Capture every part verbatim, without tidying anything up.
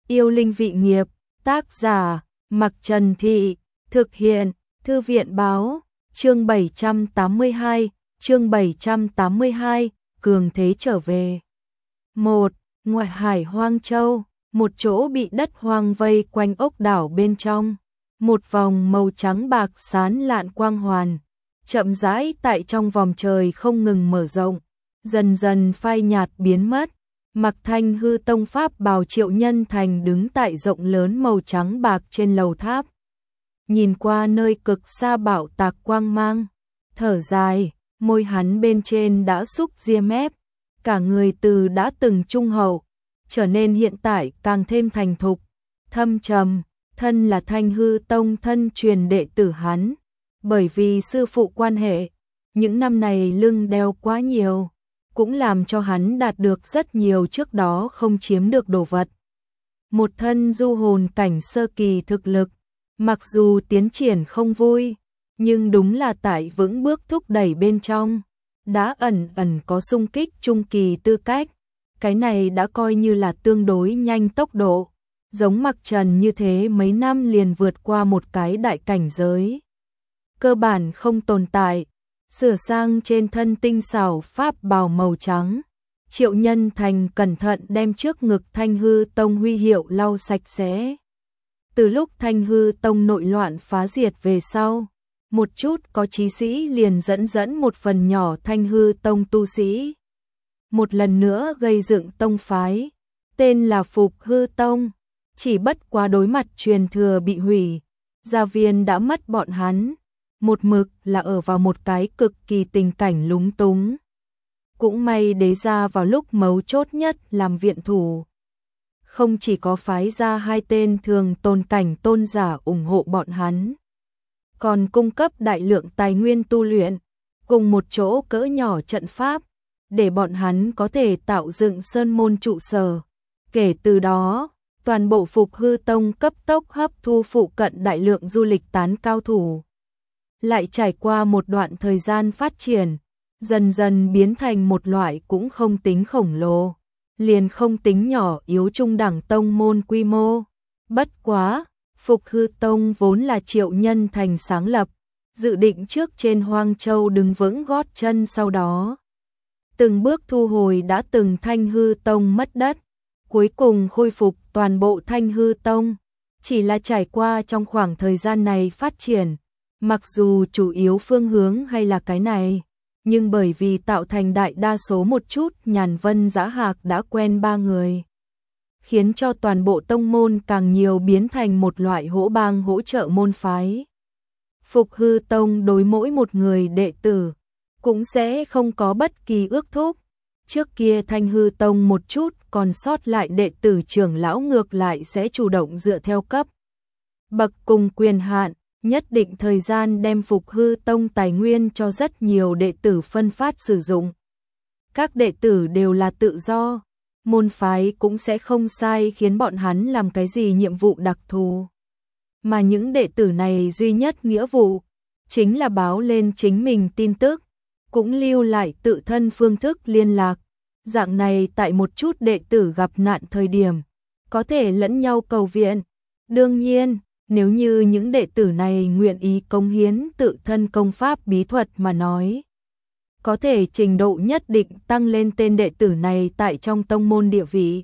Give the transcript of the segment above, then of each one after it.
Yêu linh vị nghiệp, tác giả, Mặc Trần Thị, thực hiện, Thư viện báo, chương bảy trăm tám mươi hai, chương bảy trăm tám mươi hai, cường thế trở về. một. Ngoại hải Hoang Châu, một chỗ bị đất hoang vây quanh ốc đảo bên trong, một vòng màu trắng bạc sáng lạn quang hoàn, chậm rãi tại trong vòng trời không ngừng mở rộng, dần dần phai nhạt biến mất. Mặc Thanh Hư Tông pháp bào Triệu Nhân Thành đứng tại rộng lớn màu trắng bạc trên lầu tháp, nhìn qua nơi cực xa bạo tạc quang mang, thở dài, môi hắn bên trên đã xúc ria mép, cả người từ đã từng trung hậu, trở nên hiện tại càng thêm thành thục, thâm trầm. Thân là Thanh Hư Tông thân truyền đệ tử hắn, bởi vì sư phụ quan hệ, những năm này lưng đeo quá nhiều, cũng làm cho hắn đạt được rất nhiều trước đó không chiếm được đồ vật. Một thân du hồn cảnh sơ kỳ thực lực, mặc dù tiến triển không vui, nhưng đúng là tại vững bước thúc đẩy bên trong, đã ẩn ẩn có xung kích trung kỳ tư cách, cái này đã coi như là tương đối nhanh tốc độ. Giống Mặc Trần như thế mấy năm liền vượt qua một cái đại cảnh giới, cơ bản không tồn tại. Sửa sang trên thân tinh xảo pháp bào màu trắng, Triệu Nhân Thành cẩn thận đem trước ngực Thanh Hư Tông huy hiệu lau sạch sẽ. Từ lúc Thanh Hư Tông nội loạn phá diệt về sau, một chút có chí sĩ liền dẫn dẫn một phần nhỏ Thanh Hư Tông tu sĩ, một lần nữa gây dựng tông phái, tên là Phục Hư Tông. Chỉ bất quá đối mặt truyền thừa bị hủy, gia viên đã mất bọn hắn, một mực là ở vào một cái cực kỳ tình cảnh lúng túng. Cũng may đế gia vào lúc mấu chốt nhất làm viện thủ, không chỉ có phái ra hai tên thường tôn cảnh tôn giả ủng hộ bọn hắn, còn cung cấp đại lượng tài nguyên tu luyện, cùng một chỗ cỡ nhỏ trận pháp, để bọn hắn có thể tạo dựng sơn môn trụ sở. Kể từ đó, toàn bộ Phục Hư Tông cấp tốc hấp thu phụ cận đại lượng du lịch tán cao thủ. Lại trải qua một đoạn thời gian phát triển, dần dần biến thành một loại cũng không tính khổng lồ, liền không tính nhỏ yếu trung đẳng tông môn quy mô. Bất quá, Phục Hư Tông vốn là Triệu Nhân Thành sáng lập, dự định trước trên Hoang Châu đứng vững gót chân, sau đó từng bước thu hồi đã từng Thanh Hư Tông mất đất, cuối cùng khôi phục toàn bộ Thanh Hư Tông. Chỉ là trải qua trong khoảng thời gian này phát triển, mặc dù chủ yếu phương hướng hay là cái này, nhưng bởi vì tạo thành đại đa số một chút nhàn vân dã hạc đã quen ba người, khiến cho toàn bộ tông môn càng nhiều biến thành một loại hỗ bang hỗ trợ môn phái. Phục Hư Tông đối mỗi một người đệ tử cũng sẽ không có bất kỳ ước thúc. Trước kia Thanh Hư Tông một chút còn sót lại đệ tử trưởng lão ngược lại sẽ chủ động dựa theo cấp bậc cùng quyền hạn, nhất định thời gian đem Phục Hư Tông tài nguyên cho rất nhiều đệ tử phân phát sử dụng. Các đệ tử đều là tự do, môn phái cũng sẽ không sai khiến bọn hắn làm cái gì nhiệm vụ đặc thù. Mà những đệ tử này duy nhất nghĩa vụ chính là báo lên chính mình tin tức, cũng lưu lại tự thân phương thức liên lạc. Dạng này tại một chút đệ tử gặp nạn thời điểm, có thể lẫn nhau cầu viện. Đương nhiên, nếu như những đệ tử này nguyện ý cống hiến tự thân công pháp bí thuật mà nói, có thể trình độ nhất định tăng lên tên đệ tử này tại trong tông môn địa vị,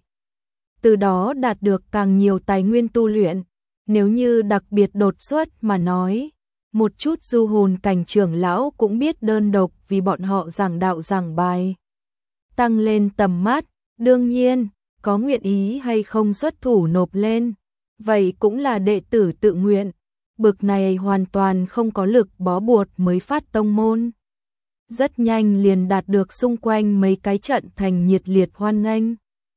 từ đó đạt được càng nhiều tài nguyên tu luyện. Nếu như đặc biệt đột xuất mà nói, một chút du hồn cảnh trưởng lão cũng biết đơn độc vì bọn họ giảng đạo giảng bài, tăng lên tầm mắt. Đương nhiên, có nguyện ý hay không xuất thủ nộp lên, vậy cũng là đệ tử tự nguyện, bực này hoàn toàn không có lực bó buộc mới phát tông môn. Rất nhanh liền đạt được xung quanh mấy cái trận thành nhiệt liệt hoan nghênh.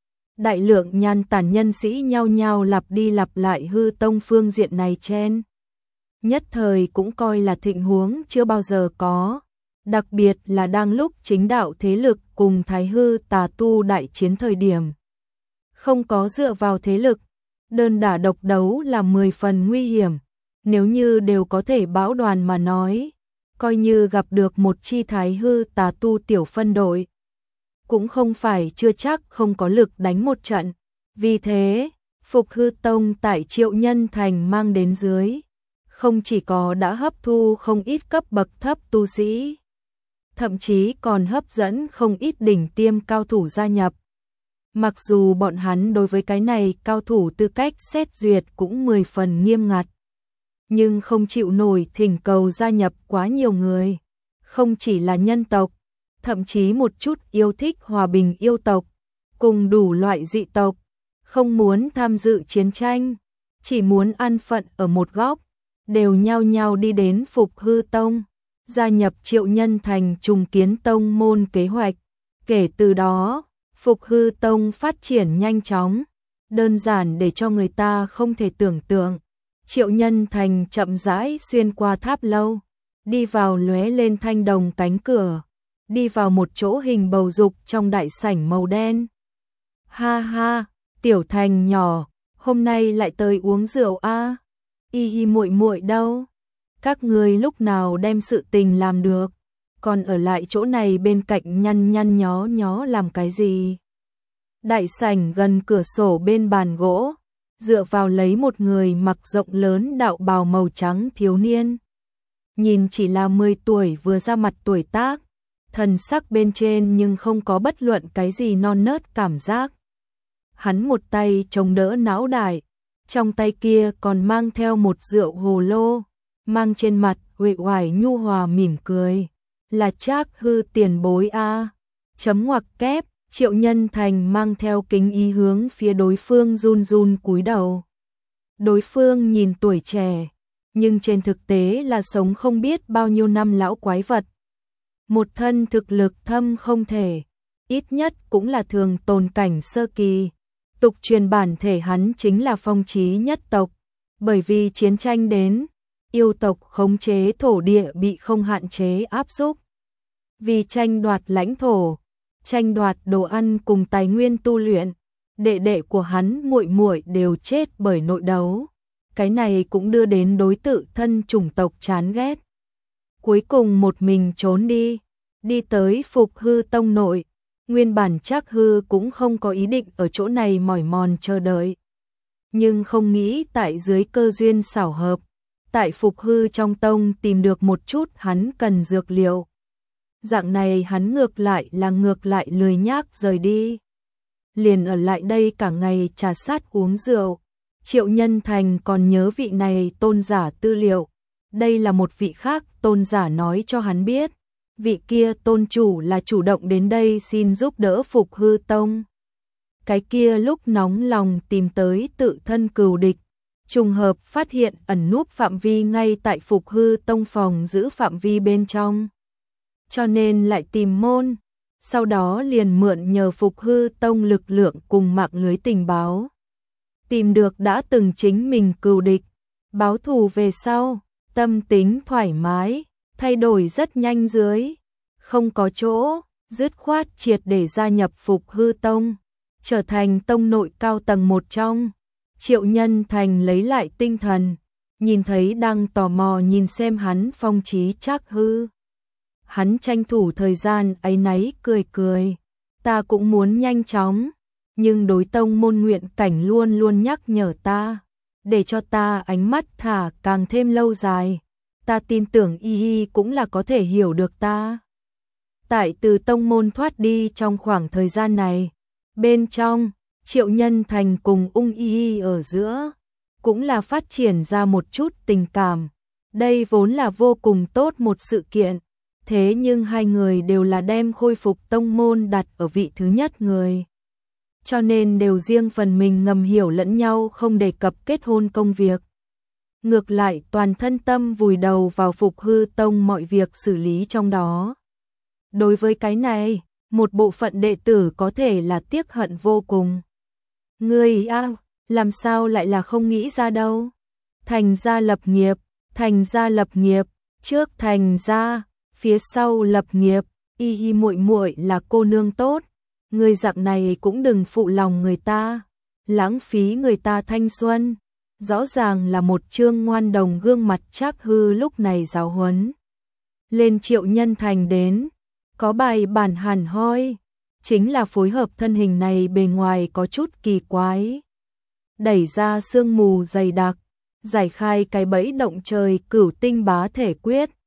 Đại lượng nhan tản nhân sĩ nhao nhao lặp đi lặp lại Hư Tông phương diện này trên. Nhất thời cũng coi là thịnh huống chưa bao giờ có, đặc biệt là đang lúc chính đạo thế lực cùng Thái Hư tà tu đại chiến thời điểm. Không có dựa vào thế lực, đơn đả độc đấu là mười phần nguy hiểm, nếu như đều có thể bão đoàn mà nói, coi như gặp được một chi Thái Hư tà tu tiểu phân đội, cũng không phải chưa chắc không có lực đánh một trận. Vì thế, Phục Hư Tông tại Triệu Nhân Thành mang đến dưới, không chỉ có đã hấp thu không ít cấp bậc thấp tu sĩ, thậm chí còn hấp dẫn không ít đỉnh tiêm cao thủ gia nhập. Mặc dù bọn hắn đối với cái này cao thủ tư cách xét duyệt cũng mười phần nghiêm ngặt, nhưng không chịu nổi thỉnh cầu gia nhập quá nhiều người, không chỉ là nhân tộc, thậm chí một chút yêu thích hòa bình yêu tộc, cùng đủ loại dị tộc, không muốn tham dự chiến tranh, chỉ muốn an phận ở một góc, đều nhao nhao đi đến Phục Hư Tông, gia nhập Triệu Nhân Thành trùng kiến tông môn kế hoạch. Kể từ đó, Phục Hư Tông phát triển nhanh chóng, đơn giản để cho người ta không thể tưởng tượng. Triệu Nhân Thành chậm rãi xuyên qua tháp lâu, đi vào lóe lên thanh đồng cánh cửa, đi vào một chỗ hình bầu dục trong đại sảnh màu đen. Ha ha, Tiểu Thành nhỏ, hôm nay lại tới uống rượu a? À? Y y muội muội đâu? Các người lúc nào đem sự tình làm được, còn ở lại chỗ này bên cạnh nhăn nhăn nhó nhó làm cái gì? Đại sảnh gần cửa sổ bên bàn gỗ, dựa vào lấy một người mặc rộng lớn đạo bào màu trắng thiếu niên. Nhìn chỉ là mười tuổi vừa ra mặt tuổi tác, thần sắc bên trên nhưng không có bất luận cái gì non nớt cảm giác. Hắn một tay chống đỡ não đại, trong tay kia còn mang theo một rượu hồ lô, mang trên mặt uể oải nhu hòa mỉm cười. Là Trác Hư tiền bối a. Chấm ngoặc kép, Triệu Nhân Thành mang theo kính ý hướng phía đối phương run run cúi đầu. Đối phương nhìn tuổi trẻ, nhưng trên thực tế là sống không biết bao nhiêu năm lão quái vật. Một thân thực lực thâm không thể, ít nhất cũng là thường tồn cảnh sơ kỳ. Tục truyền bản thể hắn chính là phong chí nhất tộc, bởi vì chiến tranh đến, yêu tộc khống chế thổ địa bị không hạn chế áp xúc. Vì tranh đoạt lãnh thổ, tranh đoạt đồ ăn cùng tài nguyên tu luyện, đệ đệ của hắn muội muội đều chết bởi nội đấu. Cái này cũng đưa đến đối tự thân chủng tộc chán ghét. Cuối cùng một mình trốn đi, đi tới Phục Hư Tông nội. Nguyên bản Trác Hư cũng không có ý định ở chỗ này mỏi mòn chờ đợi. Nhưng không nghĩ tại dưới cơ duyên xảo hợp, tại Phục Hư trong tông tìm được một chút hắn cần dược liệu. Dạng này hắn ngược lại là ngược lại lười nhác rời đi. Liền ở lại đây cả ngày trà sát uống rượu. Triệu Nhân Thành còn nhớ vị này tôn giả tư liệu. Đây là một vị khác tôn giả nói cho hắn biết. Vị kia tôn chủ là chủ động đến đây xin giúp đỡ Phục Hư Tông. Cái kia lúc nóng lòng tìm tới tự thân cừu địch, trùng hợp phát hiện ẩn núp phạm vi ngay tại Phục Hư Tông phòng giữ phạm vi bên trong. Cho nên lại tìm môn, sau đó liền mượn nhờ Phục Hư Tông lực lượng cùng mạng lưới tình báo. Tìm được đã từng chính mình cừu địch, báo thù về sau, tâm tính thoải mái, thay đổi rất nhanh dưới. Không có chỗ, dứt khoát triệt để gia nhập Phục Hư Tông, trở thành tông nội cao tầng một trong. Triệu Nhân Thành lấy lại tinh thần, nhìn thấy đang tò mò nhìn xem hắn phong chí Trác Hư. Hắn tranh thủ thời gian áy náy cười cười, ta cũng muốn nhanh chóng, nhưng đối tông môn nguyện cảnh luôn luôn nhắc nhở ta, để cho ta ánh mắt thả càng thêm lâu dài. Ta tin tưởng y y cũng là có thể hiểu được ta. Tại từ tông môn thoát đi trong khoảng thời gian này, bên trong, Triệu Nhân Thành cùng ung y y ở giữa, cũng là phát triển ra một chút tình cảm. Đây vốn là vô cùng tốt một sự kiện, thế nhưng hai người đều là đem khôi phục tông môn đặt ở vị thứ nhất người. Cho nên đều riêng phần mình ngầm hiểu lẫn nhau không đề cập kết hôn công việc. Ngược lại toàn thân tâm vùi đầu vào Phục Hư Tông mọi việc xử lý trong đó. Đối với cái này, một bộ phận đệ tử có thể là tiếc hận vô cùng. Ngươi a, làm sao lại là không nghĩ ra đâu? Thành gia lập nghiệp, thành gia lập nghiệp, trước thành gia, phía sau lập nghiệp, y y muội muội là cô nương tốt, ngươi dạng này cũng đừng phụ lòng người ta, lãng phí người ta thanh xuân. Rõ ràng là một trương ngoan đồng gương mặt Trác Hư lúc này giáo huấn. Lên Triệu Nhân Thành đến, có bài bản hẳn hoi, chính là phối hợp thân hình này bề ngoài có chút kỳ quái. đẩy ra sương mù dày đặc, giải khai cái bẫy động trời cửu tinh bá thể quyết,